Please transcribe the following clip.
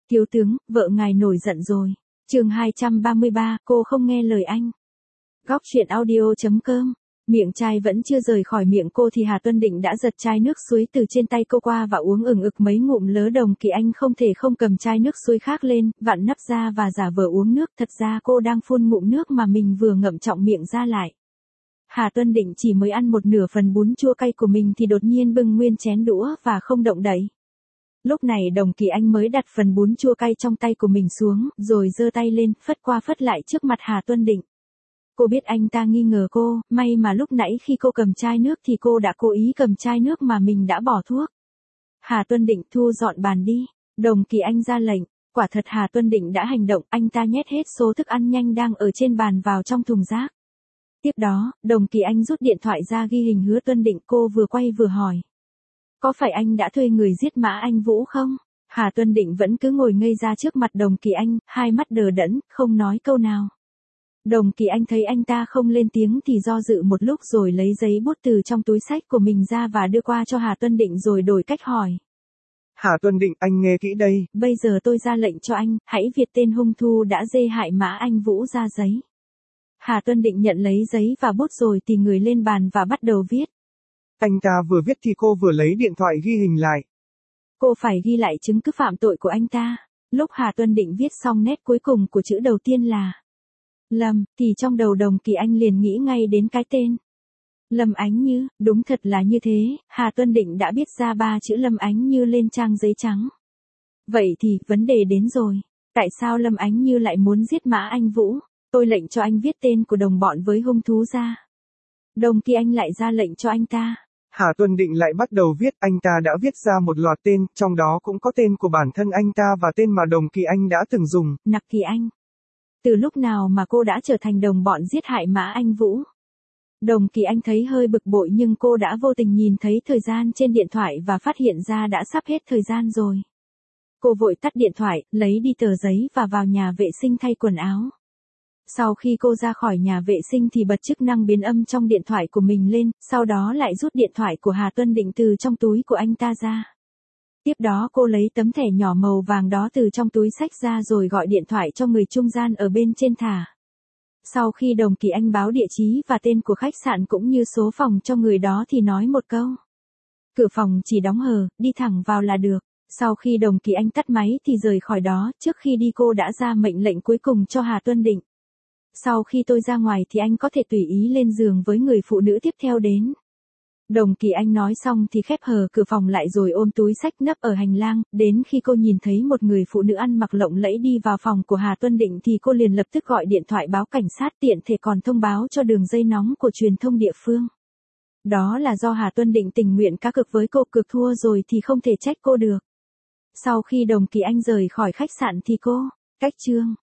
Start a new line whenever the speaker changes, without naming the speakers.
Thiếu tướng, vợ ngài nổi giận rồi. Chương 233, cô không nghe lời anh. Góc truyện audio.com. Miệng chai vẫn chưa rời khỏi miệng cô thì Hà Tuân Định đã giật chai nước suối từ trên tay cô qua và uống ừng ực mấy ngụm lớ. Đồng Kỳ Anh không thể không cầm chai nước suối khác lên, vặn nắp ra và giả vờ uống nước. Thật ra cô đang phun ngụm nước mà mình vừa ngậm trọng miệng ra lại. Hà Tuân Định chỉ mới ăn một nửa phần bún chua cay của mình thì đột nhiên bưng nguyên chén đũa và không động đậy. Lúc này Đồng Kỳ Anh mới đặt phần bún chua cay trong tay của mình xuống, rồi giơ tay lên, phất qua phất lại trước mặt Hà Tuân Định. Cô biết anh ta nghi ngờ cô, may mà lúc nãy khi cô cầm chai nước thì cô đã cố ý cầm chai nước mà mình đã bỏ thuốc. Hà Tuân Định, thu dọn bàn đi. Đồng Kỳ Anh ra lệnh. Quả thật Hà Tuân Định đã hành động, anh ta nhét hết số thức ăn nhanh đang ở trên bàn vào trong thùng rác. Tiếp đó, Đồng Kỳ Anh rút điện thoại ra ghi hình Hứa Tuân Định, cô vừa quay vừa hỏi. Có phải anh đã thuê người giết Mã Anh Vũ không? Hà Tuân Định vẫn cứ ngồi ngây ra trước mặt Đồng Kỳ Anh, hai mắt đờ đẫn, không nói câu nào. Đồng Kỳ Anh thấy anh ta không lên tiếng thì do dự một lúc rồi lấy giấy bút từ trong túi xách của mình ra và đưa qua cho Hà Tuân Định rồi đổi cách hỏi.
Hà Tuân Định, anh nghe kỹ đây.
Bây giờ tôi ra lệnh cho anh, hãy viết tên hung thủ đã dê hại Mã Anh Vũ ra giấy. Hà Tuân Định nhận lấy giấy và bút rồi tì người lên bàn và bắt đầu viết.
Anh ta vừa viết thì cô vừa lấy điện thoại ghi hình lại.
Cô phải ghi lại chứng cứ phạm tội của anh ta. Lúc Hà Tuân Định viết xong nét cuối cùng của chữ đầu tiên là Lâm, thì trong đầu Đồng Kỳ Anh liền nghĩ ngay đến cái tên. Lâm Ánh Như, đúng thật là như thế, Hà Tuân Định đã viết ra 3 chữ Lâm Ánh Như lên trang giấy trắng. Vậy thì, vấn đề đến rồi. Tại sao Lâm Ánh Như lại muốn giết Mã Anh Vũ? Tôi lệnh cho anh viết tên của đồng bọn với hung thú ra. Đồng Kỳ Anh lại ra lệnh cho anh ta.
Hà Tuân Định lại bắt đầu viết, anh ta đã viết ra một loạt tên, trong đó cũng có tên của bản thân anh ta và tên mà Đồng Kỳ Anh đã từng dùng.
Nặc Kỳ Anh. Từ lúc nào mà cô đã trở thành đồng bọn giết hại Mã Anh Vũ? Đồng Kỳ Anh thấy hơi bực bội nhưng cô đã vô tình nhìn thấy thời gian trên điện thoại và phát hiện ra đã sắp hết thời gian rồi. Cô vội tắt điện thoại, lấy đi tờ giấy và vào nhà vệ sinh thay quần áo. Sau khi cô ra khỏi nhà vệ sinh thì bật chức năng biến âm trong điện thoại của mình lên, sau đó lại rút điện thoại của Hà Tuân Định từ trong túi của anh ta ra. Tiếp đó cô lấy tấm thẻ nhỏ màu vàng đó từ trong túi xách ra rồi gọi điện thoại cho người trung gian ở bên trên thả. Sau khi Đồng Kỳ Anh báo địa chỉ và tên của khách sạn cũng như số phòng cho người đó thì nói một câu. Cửa phòng chỉ đóng hờ, đi thẳng vào là được. Sau khi Đồng Kỳ Anh tắt máy thì rời khỏi đó, trước khi đi cô đã ra mệnh lệnh cuối cùng cho Hà Tuân Định. Sau khi tôi ra ngoài thì anh có thể tùy ý lên giường với người phụ nữ tiếp theo đến. Đồng Kỳ Anh nói xong thì khép hờ cửa phòng lại rồi ôm túi xách nấp ở hành lang, đến khi cô nhìn thấy một người phụ nữ ăn mặc lộng lẫy đi vào phòng của Hà Tuân Định thì cô liền lập tức gọi điện thoại báo cảnh sát, tiện thể còn thông báo cho đường dây nóng của truyền thông địa phương. Đó là do Hà Tuân Định tình nguyện cá cược với cô, cược thua rồi thì không thể trách cô được. Sau khi Đồng Kỳ Anh rời khỏi khách sạn thì cô, cách chương.